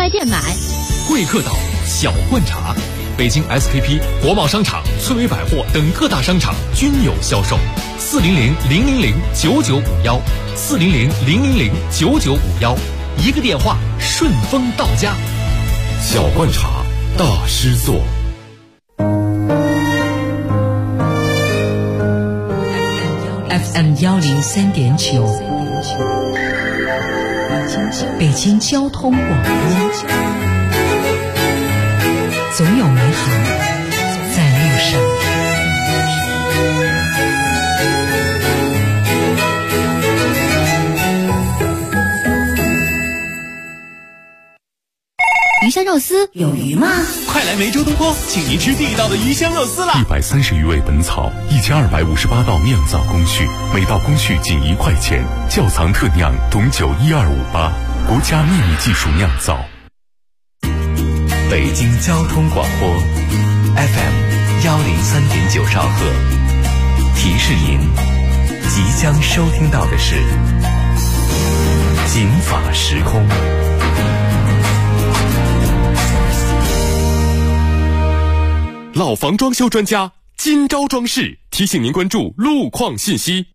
卖店买。 贵客岛小罐茶，北京 SKP、国贸商场、翠微百货等各大商场均有销售。400-000-9951，400-000-9951，一个电话顺丰到家。小罐茶大师座。 FM 103.9，北京交通广播，总有美好在路上。 鱼香肉丝有鱼吗？ 快来梅州东坡，请您吃地道的鱼香肉丝啦 ！130余味本草，1258道酿造工序，每道工序仅1块钱。窖藏特酿董酒12588，国家秘密技术酿造。 北京交通广播 FM 103.9兆赫，提示您即将收听到的是警法时空。 老房装修专家金招装饰提醒您关注路况信息。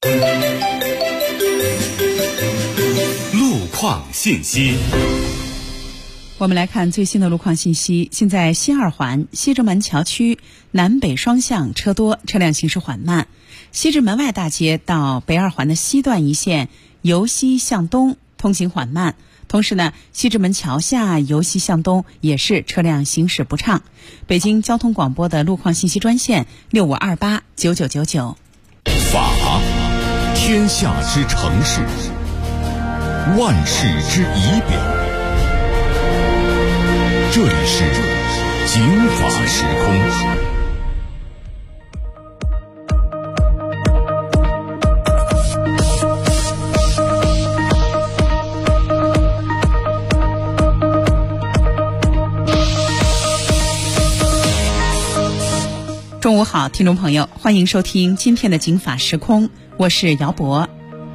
路况信息， 我们来看最新的路况信息。现在西二环西直门桥区南北双向车多，车辆行驶缓慢。西直门外大街到北二环的西段一线由西向东通行缓慢。同时呢，西直门桥下由西向东也是车辆行驶不畅。北京交通广播的路况信息专线65289999。 法，天下之城市，万事之仪表。这里是警法时空。 中午好，听众朋友，欢迎收听今天的警法时空，我是姚博。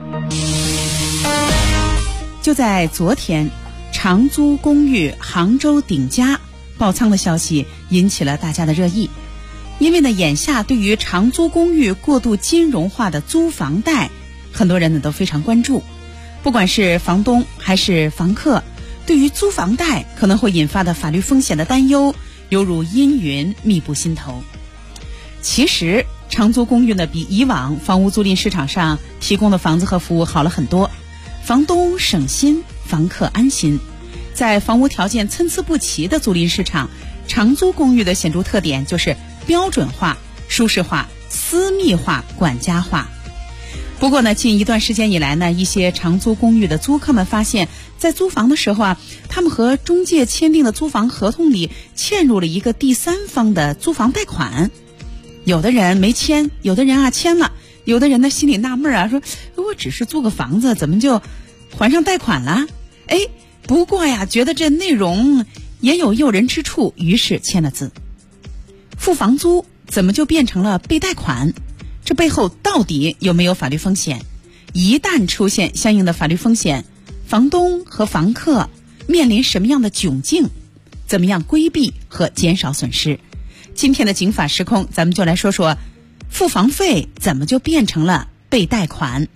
就在昨天，长租公寓杭州鼎家爆仓的消息引起了大家的热议。因为呢，眼下对于长租公寓过度金融化的租房贷，很多人呢都非常关注。不管是房东还是房客，对于租房贷可能会引发的法律风险的担忧，犹如阴云密布心头。其实长租公寓呢，比以往房屋租赁市场上提供的房子和服务好了很多，房东省心，房客安心。在房屋条件参差不齐的租赁市场，长租公寓的显著特点就是标准化、舒适化、私密化、管家化。不过呢，近一段时间以来呢，一些长租公寓的租客们发现，在租房的时候啊，他们和中介签订的租房合同里嵌入了一个第三方的租房贷款。有的人没签，有的人签了，有的人呢心里纳闷啊，说我只是租个房子，怎么就还上贷款了？不过呀，觉得这内容也有诱人之处，于是签了字。付房租怎么就变成了背贷款？这背后到底有没有法律风险？一旦出现相应的法律风险，房东和房客面临什么样的窘境？怎么样规避和减少损失？今天的警法时空，咱们就来说说付房费怎么就变成了背贷款。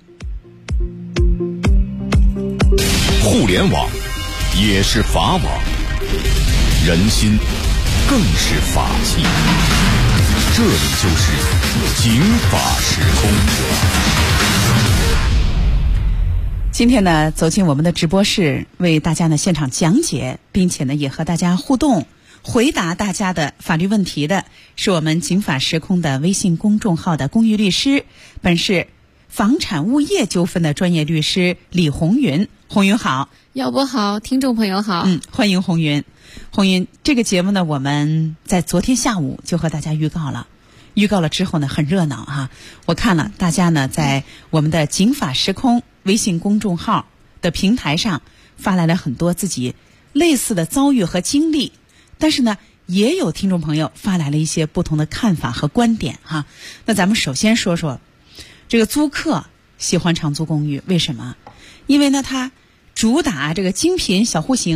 互联网也是法网，人心更是法器。这里就是警法时空。 今天呢，走进我们的直播室，为大家呢现场讲解，并且呢也和大家互动，回答大家的法律问题的是我们警法时空的微信公众号的公寓律师，本是房产物业纠纷的专业律师李红云。红云好。 姚博好，听众朋友好。 欢迎红云。红云，这个节目呢，我们在昨天下午就和大家预告了之后呢，很热闹哈。我看了大家呢在我们的警法时空微信公众号的平台上发来了很多自己类似的遭遇和经历，但是呢也有听众朋友发来了一些不同的看法和观点哈。那咱们首先说说这个租客喜欢长租公寓，为什么？因为呢它主打这个精品小户型，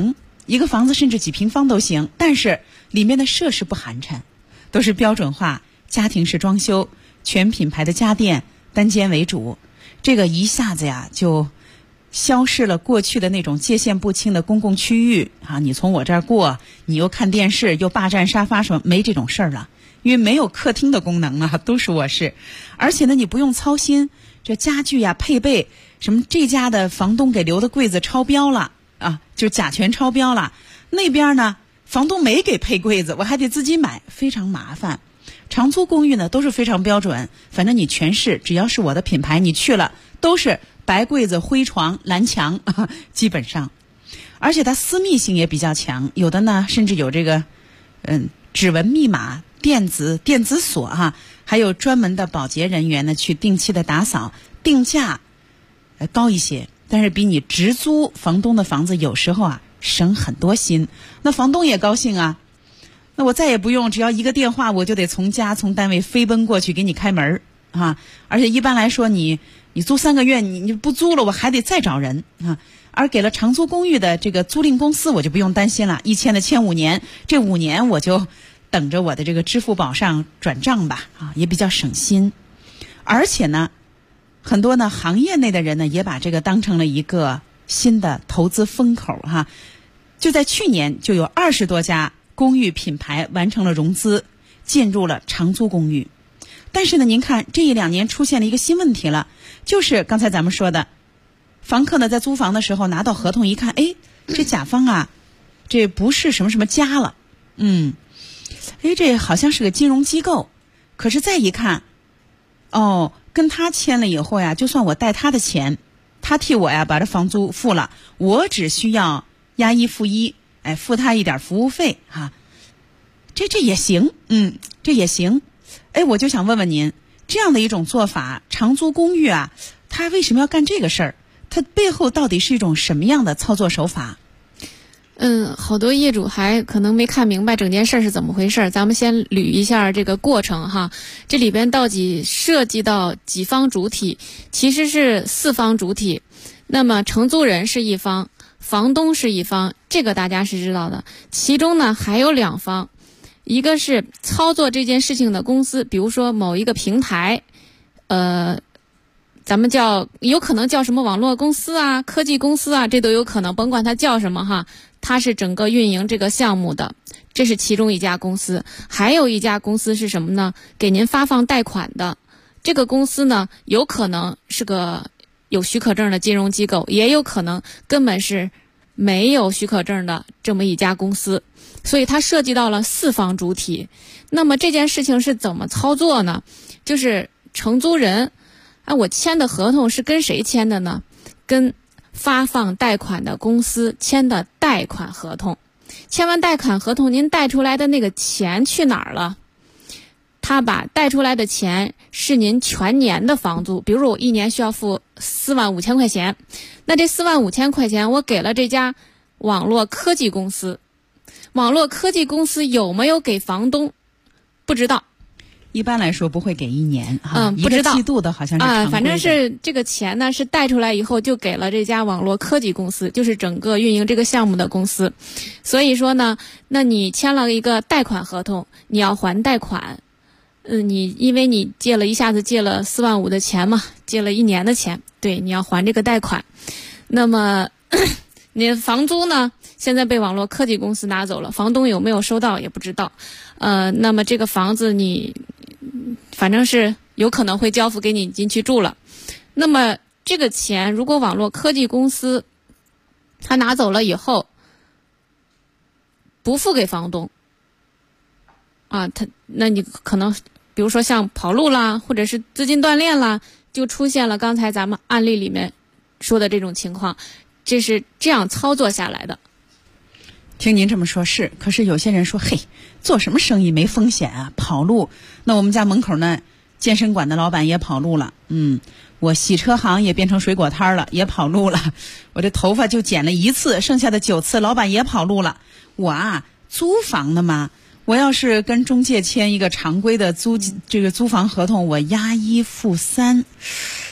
一个房子甚至几平方都行，但是里面的设施不寒碜，都是标准化家庭式装修，全品牌的家电，单间为主。这个一下子呀就消失了过去的那种界限不清的公共区域啊，你从我这儿过，你又看电视又霸占沙发什么，没这种事儿了，因为没有客厅的功能啊，都是卧室。而且呢，你不用操心这家具呀、配备什么，这家的房东给留的柜子超标了啊，就甲醛超标了，那边呢房东没给配柜子，我还得自己买，非常麻烦。长租公寓呢都是非常标准，反正你全市只要是我的品牌，你去了都是白柜子、灰床、蓝墙，基本上。而且它私密性也比较强，有的呢甚至有这个指纹密码、电子锁哈，还有专门的保洁人员呢去定期的打扫，定价高一些，但是比你直租房东的房子有时候啊省很多心，那房东也高兴啊。那我再也不用只要一个电话我就得从单位飞奔过去给你开门啊！而且一般来说你租3个月你不租了我还得再找人啊！而给了长租公寓的这个租赁公司我就不用担心了，一签的签5年，这5年我就等着我的这个支付宝上转账吧啊，也比较省心。而且呢，很多呢行业内的人呢也把这个当成了一个新的投资风口哈。就在去年就有20多家公寓品牌完成了融资，进入了长租公寓。但是呢，您看这1-2年出现了一个新问题了，就是刚才咱们说的，房客呢在租房的时候拿到合同一看，哎，这甲方啊，这不是什么什么家了，这好像是个金融机构。可是再一看，哦，跟他签了以后呀，就算我贷他的钱，他替我呀把这房租付了，我只需要押1付1。付他一点服务费哈，这也行，这也行。我就想问问您，这样的一种做法，长租公寓啊，他为什么要干这个事儿？它背后到底是一种什么样的操作手法？ 好多业主还可能没看明白整件事是怎么回事，咱们先捋一下这个过程哈。这里边到底涉及到几方主体？其实是4方主体。那么承租人是一方，房东是一方，这个大家是知道的。其中呢还有2方，一个是操作这件事情的公司，比如说某一个平台，咱们有可能叫什么网络公司啊、科技公司啊，这都有可能，甭管它叫什么哈，它是整个运营这个项目的，这是其中一家公司。还有一家公司是什么呢？给您发放贷款的，这个公司呢有可能是个有许可证的金融机构，也有可能根本是没有许可证的这么一家公司，所以它涉及到了4方主体。那么这件事情是怎么操作呢？就是承租人，我签的合同是跟谁签的呢？跟发放贷款的公司签的贷款合同。签完贷款合同，您贷出来的那个钱去哪儿了？他把贷出来的钱是您全年的房租，比如说我1年需要付45000块钱，那这45000块钱我给了这家网络科技公司，网络科技公司有没有给房东？不知道。 一般来说不会给1年不知道， 一个季度的好像是常规的反正是这个钱呢是贷出来以后就给了这家网络科技公司，就是整个运营这个项目的公司。所以说呢，那你签了一个贷款合同，你要还贷款。因为你一下子借了45000的钱嘛，借了1年的钱，对，你要还这个贷款。那么你房租呢，现在被网络科技公司拿走了，房东有没有收到也不知道。那么这个房子你反正是有可能会交付给你进去住了。那么这个钱如果网络科技公司他拿走了以后不付给房东那你可能比如说像跑路啦，或者是资金断裂啦，就出现了刚才咱们案例里面说的这种情况，这是这样操作下来的。 听您这么说是，可是有些人说，嘿，做什么生意没风险啊？跑路，那我们家门口呢，健身馆的老板也跑路了，我洗车行也变成水果摊了，也跑路了，我这头发就剪了1次，剩下的9次老板也跑路了。我租房的嘛，我要是跟中介签一个常规的租房合同，我押1付3，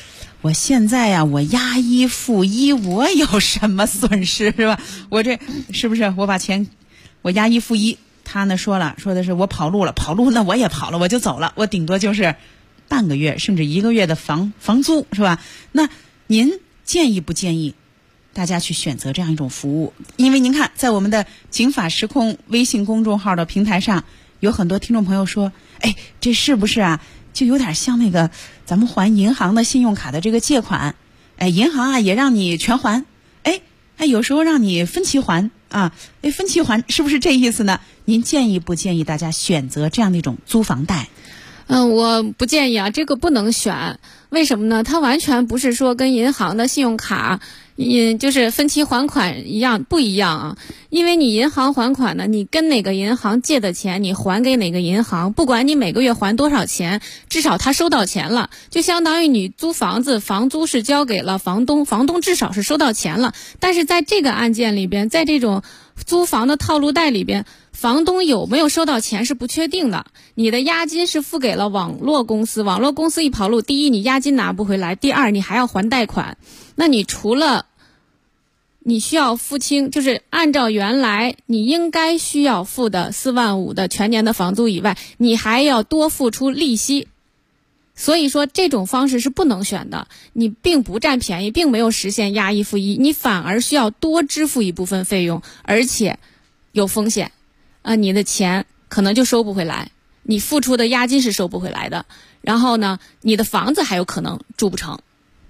我现在呀，我押一付一，我有什么损失是吧？我这是不是我把钱我押一付一？他呢说的是我跑路了，那我也跑了，我就走了，我顶多就是半个月甚至1个月的房租是吧？那您建议不建议大家去选择这样一种服务？因为您看，在我们的警法时空微信公众号的平台上，有很多听众朋友说，哎，这是不是啊？就有点像那个咱们还银行的信用卡的这个借款，哎，银行啊也让你全还，哎，有时候让你分期还啊，分期还是不是这意思呢？您建议不建议大家选择这样的一种租房贷？ 我不建议啊，这个不能选。为什么呢？它完全不是说跟银行的信用卡就是分期还款不一样啊。因为你银行还款呢，你跟哪个银行借的钱，你还给哪个银行，不管你每个月还多少钱，至少他收到钱了，就相当于你租房子，房租是交给了房东，房东至少是收到钱了。但是在这个案件里边，在这种租房的套路贷里边，房东有没有收到钱是不确定的。你的押金是付给了网络公司，网络公司一跑路，第一你押金拿不回来，第二你还要还贷款。那你除了你需要付清，就是按照原来你应该需要付的4万5的全年的房租以外，你还要多付出利息。所以说这种方式是不能选的，你并不占便宜，并没有实现押一付一，你反而需要多支付一部分费用，而且有风险你的钱可能就收不回来，你付出的押金是收不回来的，然后呢，你的房子还有可能住不成。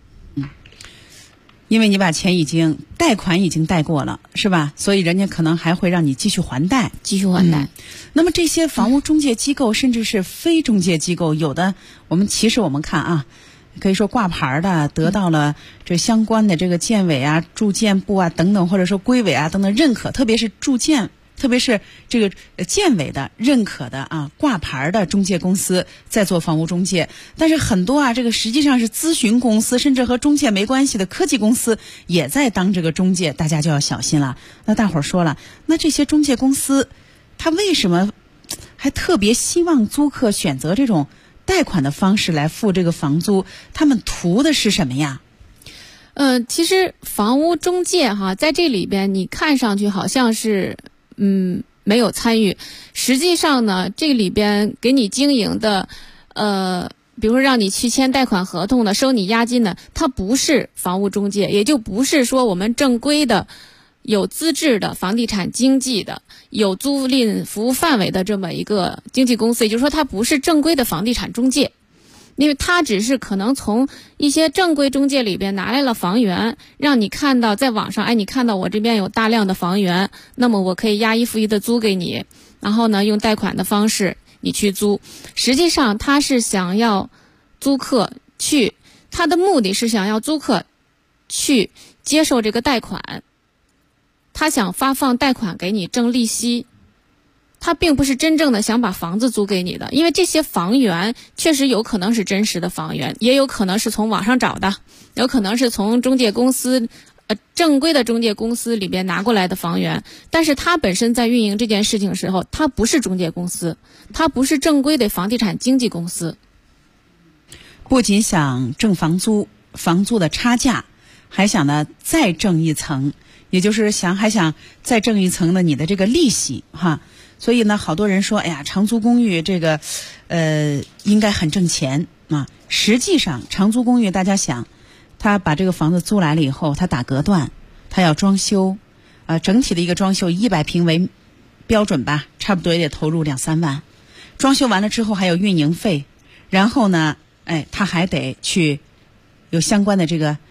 因为你把钱贷款已经贷过了，是吧？所以人家可能还会让你继续还贷。那么这些房屋中介机构，甚至是非中介机构，有的其实我们看啊，可以说挂牌的得到了这相关的这个建委啊、住建部啊等等，或者说规委啊等等认可，特别是这个建委的认可的啊挂牌的中介公司在做房屋中介。但是很多啊这个实际上是咨询公司，甚至和中介没关系的科技公司也在当这个中介，大家就要小心了。那大伙儿说了，那这些中介公司他为什么还特别希望租客选择这种贷款的方式来付这个房租？他们图的是什么呀？ 其实房屋中介在这里边你看上去好像是没有参与，实际上呢，这里边给你经营的比如说让你去签贷款合同的，收你押金的，它不是房屋中介，也就不是说我们正规的有资质的房地产经纪的有租赁服务范围的这么一个经纪公司，也就是说它不是正规的房地产中介。因为他只是可能从一些正规中介里边拿来了房源，让你看到在网上，你看到我这边有大量的房源，那么我可以押一付一的租给你，然后呢用贷款的方式你去租。实际上他是想要租客去，他的目的是想要租客去接受这个贷款，他想发放贷款给你挣利息，他并不是真正的想把房子租给你的。因为这些房源确实有可能是真实的房源，也有可能是从网上找的，有可能是从中介公司正规的中介公司里边拿过来的房源，但是他本身在运营这件事情的时候，他不是中介公司，他不是正规的房地产经纪公司。 不仅想挣房租的差价，还想呢再挣一层，也就是还想再挣一层的你的这个利息哈。所以呢，好多人说，哎呀，长租公寓这个应该很挣钱啊。实际上，长租公寓大家想，他把这个房子租来了以后，他打隔断，他要装修，整体的一个装修100平为标准吧，差不多也得投入2-3万。装修完了之后还有运营费，然后呢，他还得去有相关的这个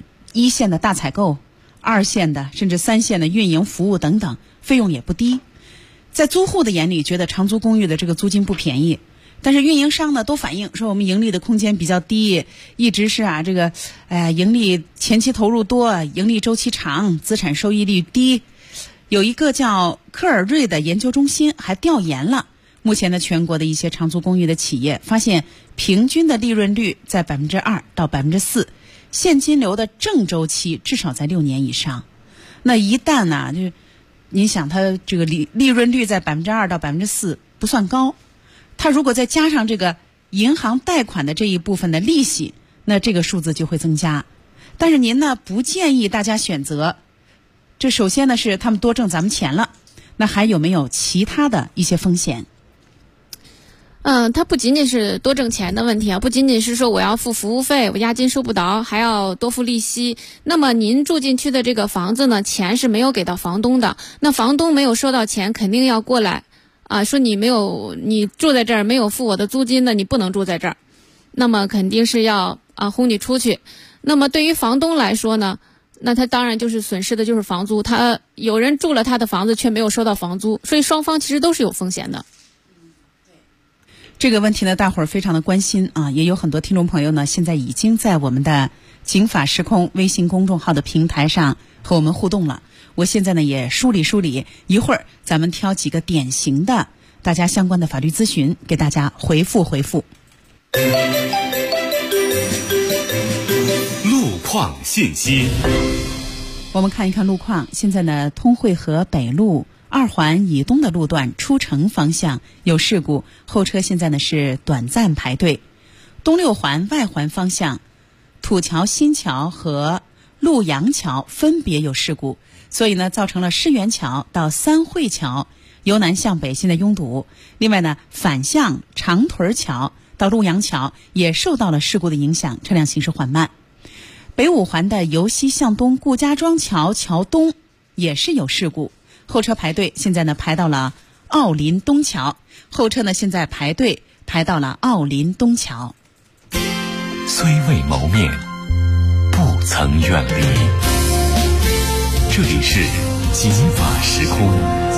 1线的大采购、2线的甚至3线的运营服务等等，费用也不低。在租户的眼里，觉得长租公寓的这个租金不便宜，但是运营商呢都反映说我们盈利的空间比较低，一直是这个盈利前期投入多，盈利周期长，资产收益率低。有一个叫科尔瑞的研究中心还调研了目前的全国的一些长租公寓的企业，发现平均的利润率在2%到4%，现金流的正周期至少在6年以上。那一旦呢，就你想它这个利润率在2%到4%不算高，它如果再加上这个银行贷款的这一部分的利息， 那这个数字就会增加。但是您呢不建议大家选择，这首先呢是他们多挣咱们钱了，那还有没有其他的一些风险？ 它不仅仅是多挣钱的问题啊，不仅仅是说我要付服务费，我押金收不着，还要多付利息。那么您住进去的这个房子呢，钱是没有给到房东的，那房东没有收到钱，肯定要过来啊，说你住在这儿没有付我的租金的，你不能住在这儿，那么肯定是要轰你出去。那么对于房东来说呢，那他当然就是损失的就是房租，他有人住了他的房子却没有收到房租，所以双方其实都是有风险的。 这个问题呢，大伙儿非常的关心啊，也有很多听众朋友呢，现在已经在我们的警法时空微信公众号的平台上和我们互动了。我现在呢也梳理，一会儿咱们挑几个典型的大家相关的法律咨询，给大家回复。 路况信息， 我们看一看路况。现在呢，通惠河北路2环以东的路段出城方向有事故，后车现在呢是短暂排队。东6环外环方向土桥新桥和陆阳桥分别有事故，所以呢造成了狮园桥到三汇桥由南向北现在拥堵。另外呢，反向长屯桥到陆阳桥也受到了事故的影响，车辆行驶缓慢。北5环的由西向东顾家庄桥桥东也是有事故，后车排队，现在呢排到了奥林东桥，后车呢现在排队排到了奥林东桥。 虽未谋面，不曾远离。这里是警法时空。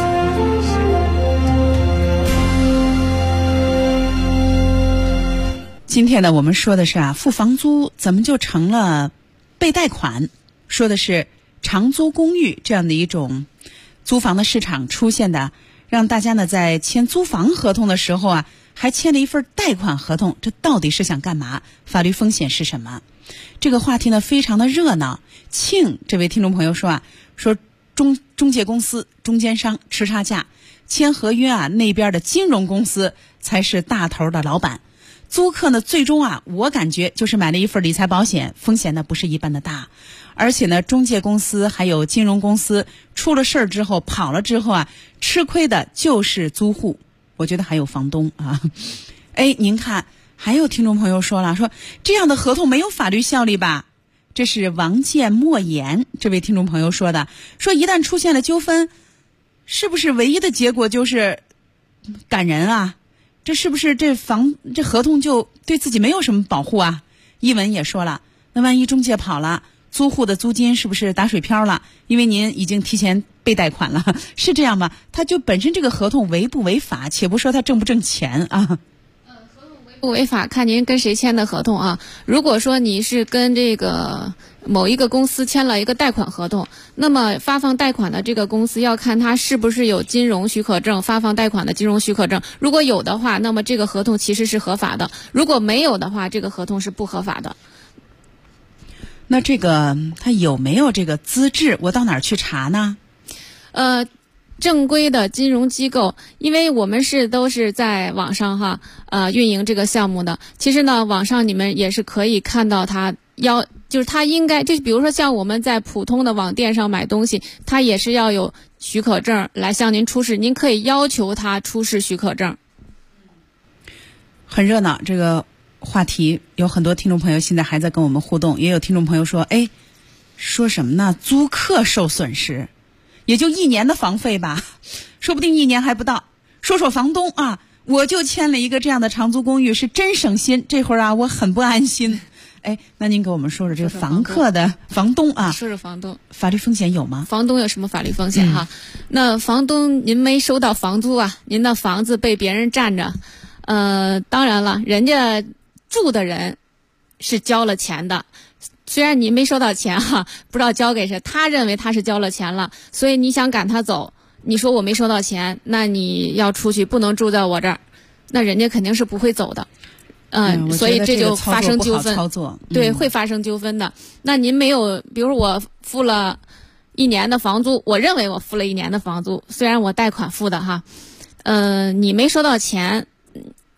今天呢，我们说的是付房租怎么就成了被贷款？说的是长租公寓这样的一种租房的市场出现的，让大家呢在签租房合同的时候还签了一份贷款合同，这到底是想干嘛？法律风险是什么？这个话题呢非常的热闹。庆这位听众朋友说说中介公司、中间商吃差价，签合约那边的金融公司才是大头的老板。租客呢最终我感觉就是买了一份理财保险，风险呢不是一般的大。而且呢，中介公司还有金融公司出了事儿之后跑了之后吃亏的就是租户，我觉得还有房东您看还有听众朋友说了，说这样的合同没有法律效力吧？这是王建莫言这位听众朋友说的，说一旦出现了纠纷，是不是唯一的结果就是赶人这是不是这合同就对自己没有什么保护一文也说了，那万一中介跑了，租户的租金是不是打水漂了？因为您已经提前被贷款了，是这样吗？他就本身这个合同违不违法，且不说他挣不挣钱合同违不违法看您跟谁签的合同如果说你是跟这个某一个公司签了一个贷款合同，那么发放贷款的这个公司要看他是不是有金融许可证，发放贷款的金融许可证。如果有的话，那么这个合同其实是合法的；如果没有的话，这个合同是不合法的。 那这个他有没有这个资质？我到哪儿去查呢？ 正规的金融机构，因为我们都是在网上运营这个项目的。其实呢，网上你们也是可以看到就是他应该比如说像我们在普通的网店上买东西，他也是要有许可证来向您出示，您可以要求他出示许可证。 很热闹，这个话题有很多听众朋友现在还在跟我们互动，也有听众朋友说说什么呢？租客受损失也就1年的房费吧，说不定1年还不到。说房东我就签了一个这样的长租公寓，是真省心，这会儿我很不安心。那您给我们说说这个房东说说房东法律风险有吗？ 房东有什么法律风险那房东您没收到房租您的房子被别人占着，当然了，人家住的人是交了钱的，虽然你没收到钱不知道交给谁，他认为他是交了钱了，所以你想赶他走，你说我没收到钱，那你要出去，不能住在我这儿，那人家肯定是不会走的。所以这就发生纠纷，对，会发生纠纷的。那您没有，比如我付了1年的房租，我认为我付了1年的房租，虽然我贷款付的你没收到钱，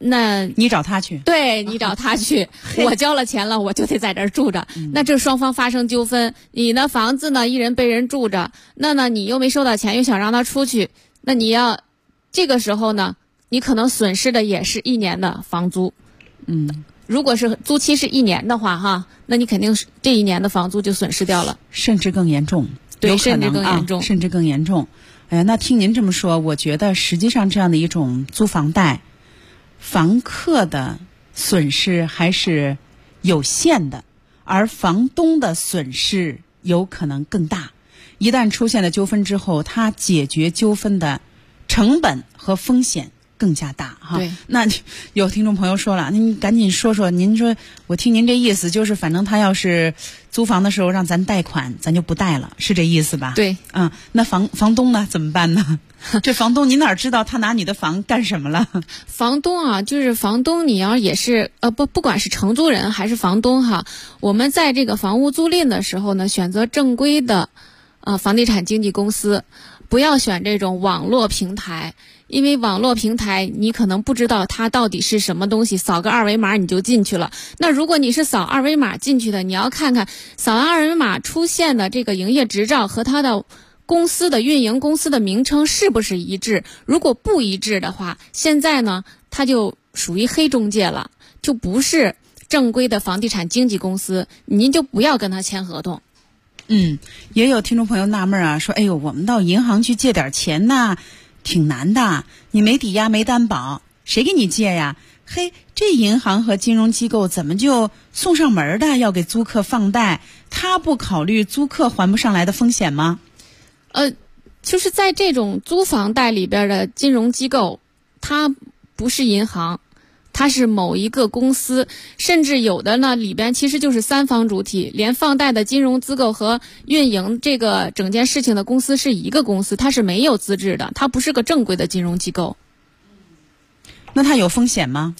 那你找他去， 对，你找他去，我交了钱了，我就得在这儿住着。那这双方发生纠纷，你的房子呢，一人被人住着，那呢你又没收到钱，又想让他出去，那你要这个时候呢，你可能损失的也是1年的房租。如果是租期是1年的话哈，那你肯定是这1年的房租就损失掉了， 甚至更严重。 对，甚至更严重， 甚至更严重。那听您这么说，我觉得实际上这样的一种租房贷，房客的损失还是有限的，而房东的损失有可能更大。一旦出现了纠纷之后，他解决纠纷的成本和风险更加大哈。 对， 那有听众朋友说了，那你赶紧说说，您说我听您这意思就是，反正他要是租房的时候让咱贷款，咱就不贷了，是这意思吧？ 对， 那房东呢怎么办呢？这房东您哪知道他拿你的房干什么了？ 房东啊，就是房东，你要也是不管是承租人还是房东哈，我们在这个房屋租赁的时候呢，选择正规的房地产经纪公司，不要选这种网络平台。因为网络平台你可能不知道它到底是什么东西，扫个2维码你就进去了。那如果你是扫2维码进去的，你要看看扫完2维码出现的这个营业执照和它的公司的运营公司的名称是不是一致。如果不一致的话，现在呢它就属于黑中介了，就不是正规的房地产经纪公司，您就不要跟他签合同。 也有听众朋友纳闷啊，说哎呦，我们到银行去借点钱呐，挺难的，你没抵押没担保，谁给你借呀？嘿，这银行和金融机构怎么就送上门的要给租客放贷？他不考虑租客还不上来的风险吗？ 就是在这种租房贷里边的金融机构，它不是银行，它是某一个公司，甚至有的呢里边其实就是3方主体，连放贷的金融机构和运营这个整件事情的公司是一个公司，它是没有资质的，它不是个正规的金融机构。 那它有风险吗？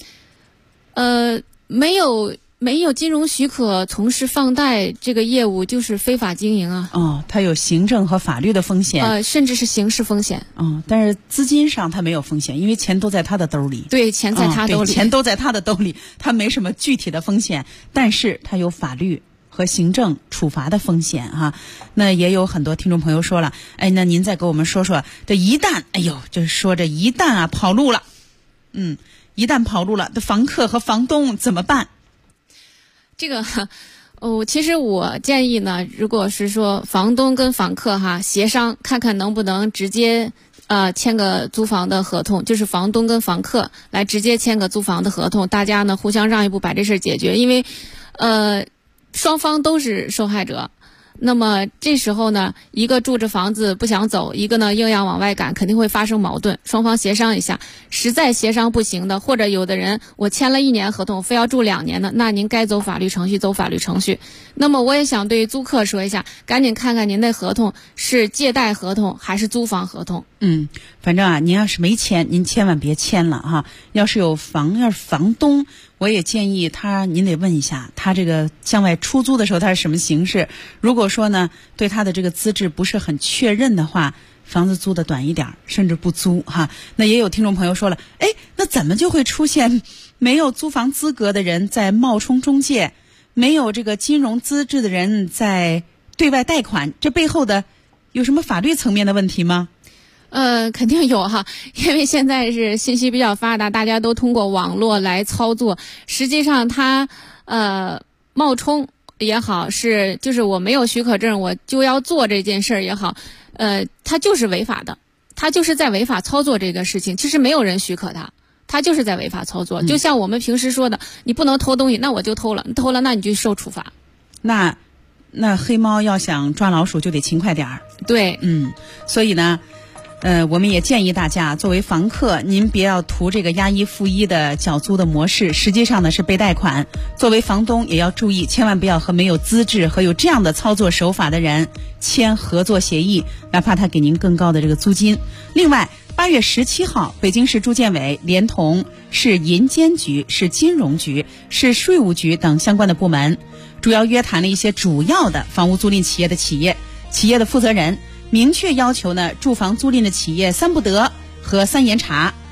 没有金融许可从事放贷这个业务就是非法经营啊。 它有行政和法律的风险， 甚至是刑事风险。 但是资金上它没有风险，因为钱都在他的兜里。 对，钱在他兜里， 钱都在他的兜里，他没什么具体的风险，但是他有法律和行政处罚的风险哈。那也有很多听众朋友说了，那您再给我们说说，这一旦跑路了，一旦跑路了，这房客和房东怎么办？ 这个其实我建议呢，如果是说房东跟房客协商，看看能不能直接签个租房的合同，就是房东跟房客来直接签个租房的合同，大家呢互相让一步把这事解决，因为双方都是受害者。那么这时候呢，一个住着房子不想走，一个呢硬要往外赶，肯定会发生矛盾。双方协商一下，实在协商不行的，或者有的人我签了1年合同，非要住2年的，那您该走法律程序走法律程序。那么我也想对租客说一下，赶紧看看您的合同是借贷合同还是租房合同。 反正您要是没签，您千万别签了哈。要是房东，我也建议您得问一下他这个向外出租的时候他是什么形式。如果说呢对他的这个资质不是很确认的话，房子租的短一点，甚至不租哈。那也有听众朋友说了，那怎么就会出现没有租房资格的人在冒充中介，没有这个金融资质的人在对外贷款？这背后的有什么法律层面的问题吗？ 肯定有哈，因为现在是信息比较发达，大家都通过网络来操作。实际上他冒充也好，就是我没有许可证我就要做这件事也好，他就是违法的，他就是在违法操作这个事情。其实没有人许可他就是在违法操作。就像我们平时说的，你不能偷东西，那我就偷了，你偷了那你就受处罚。 那黑猫要想抓老鼠就得勤快点儿。 对， 所以呢我们也建议大家，作为房客，您别要图这个押一付一的缴租的模式，实际上呢是被贷款。作为房东也要注意，千万不要和没有资质和有这样的操作手法的人签合作协议，哪怕他给您更高的这个租金。另外，8月17号，北京市住建委连同市银监局、市金融局、市税务局等相关的部门，主要约谈了一些主要的房屋租赁企业的负责人，明确要求呢，住房租赁的企业3不得和3严查。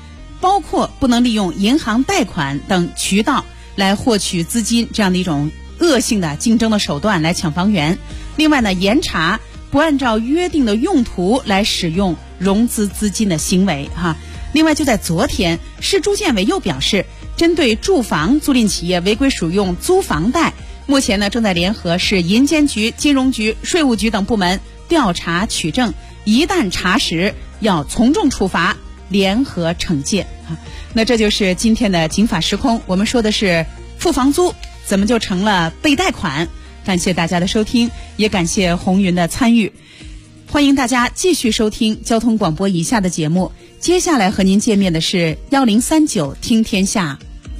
包括不能利用银行贷款等渠道来获取资金这样的一种恶性的竞争的手段来抢房源。另外呢，严查不按照约定的用途来使用融资资金的行为另外就在昨天，市住建委又表示，针对住房租赁企业违规使用租房贷，目前呢正在联合市银监局、金融局、税务局等部门调查取证，一旦查实要从重处罚，联合惩戒那这就是今天的警法时空，我们说的是付房租怎么就成了被贷款。感谢大家的收听，也感谢红云的参与。欢迎大家继续收听交通广播以下的节目，接下来和您见面的是1039听天下。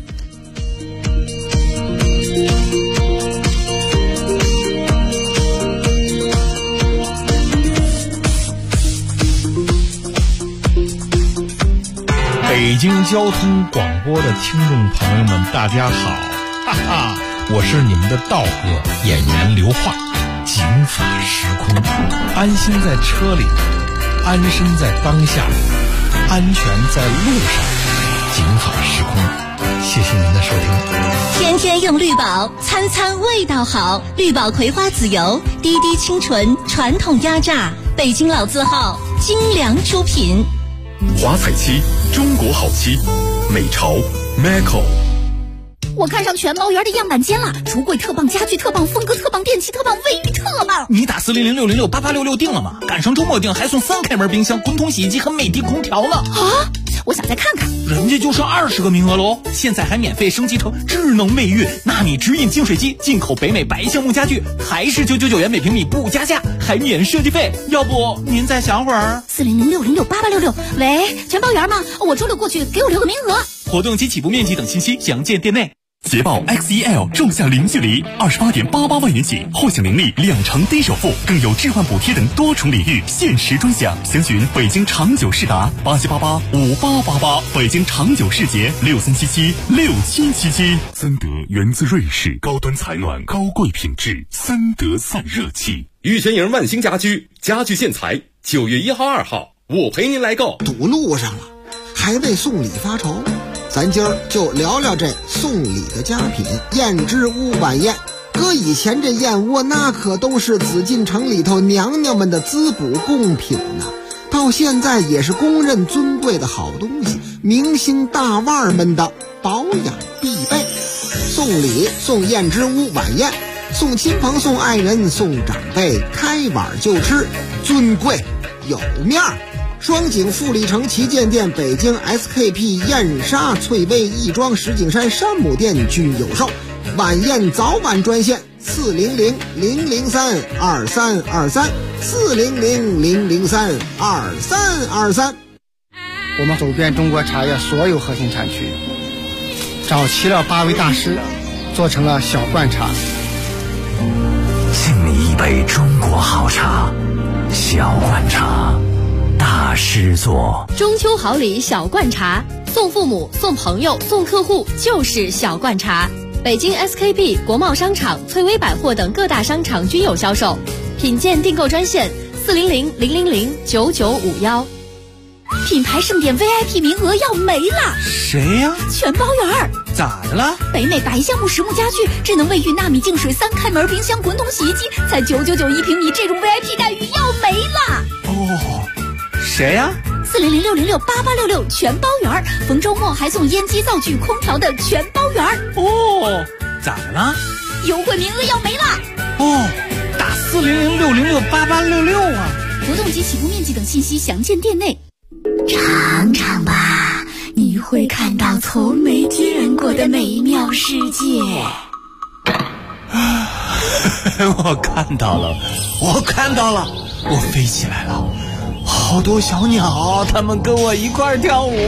北京交通广播的听众朋友们，大家好，哈哈，我是你们的道哥演员刘化。警法时空，安心在车里，安身在当下，安全在路上。警法时空，谢谢您的收听。 天天用绿宝，餐餐味道好。绿宝葵花籽油，滴滴清纯，传统压榨，北京老字号，精良出品。 华彩漆，中国好漆，美潮 Macco。 我看上全包园的样板间了，橱柜特棒，家具特棒，风格特棒，电器特棒，卫浴特棒。 你打40060688866订了吗？赶上周末订还送3开门冰箱、滚筒洗衣机和美的空调呢。 啊！我想再看看。 人家就剩20个名额喽，现在还免费升级成智能卫浴、纳米直饮净水机，进口北美白橡木家具，还是999元每平米不加价，还免设计费。要不您再想会儿 ？40060688866，喂，全包园吗？我周六过去，给我留个名额。 活动及起步面积等信息详见店内。 捷豹 XEL 仲夏零距离，28.88万元起，或享零利2成低首付，更有置换补贴等多重礼遇，限时专享。详询北京长久世达87885888，北京长久世捷63776777。三德源自瑞士，高端采暖，高贵品质，三德散热器。 玉泉营万兴家居，家具建材，9月1号、2号，我陪您来购。 堵路上了，还为送礼发愁。咱今儿就聊聊这送礼的佳品燕之屋晚宴。搁以前这燕窝那可都是紫禁城里头娘娘们的滋补贡品呢，到现在也是公认尊贵的好东西，明星大腕们的保养必备。送礼送燕之屋晚宴，送亲朋送爱人送长辈，开碗就吃，尊贵有面儿。双井富力城旗舰店、北京 SKP 燕莎翠微亦庄石景山山姆店均有售。晚宴早晚专线400-003-2323，400-003-2323。 我们走遍中国茶叶所有核心产区，找齐了8位大师，做成了小罐茶。 敬你一杯中国好茶，小罐茶。大师座中秋好礼小罐茶，送父母、送朋友、送客户就是小罐茶。北京 SKP、国贸商场、翠微百货等各大商场均有销售。品鉴订购专线400-000-9951。 品牌盛典 VIP 名额要没了。 谁呀？ 全包园。 咋的了？ 北美白橡木实木家具、智能卫浴、纳米净水、3开门冰箱、滚筒洗衣机，才999一平米，这种 VIP 待遇要没了。 哦，谁呀 ？400-606-8866全包园，逢周末还送烟机、灶具、空调的全包园。 哦，咋的了？ 优惠名额要没了。 哦，打400-606-8866啊！ 活动及起步面积等信息详见店内。尝尝吧，你会看到从没见过的美妙世界。 我看到了，我飞起来了。好多小鸟，它们跟我一块儿跳舞。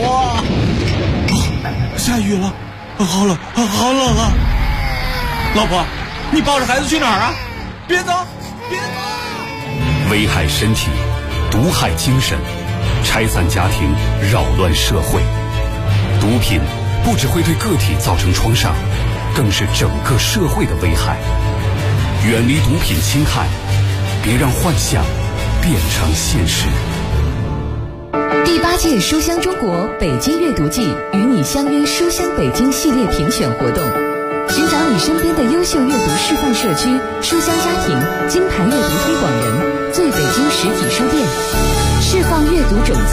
下雨了，好冷啊！老婆，你抱着孩子去哪儿啊？别走！ 危害身体，毒害精神，拆散家庭，扰乱社会。毒品不只会对个体造成创伤，更是整个社会的危害。远离毒品侵害，别让幻想变成现实。 第第8届书香中国北京阅读季与你相约书香北京系列评选活动，寻找你身边的优秀阅读示范社区、书香家庭、金牌阅读推广人、最北京实体书店，释放阅读种子，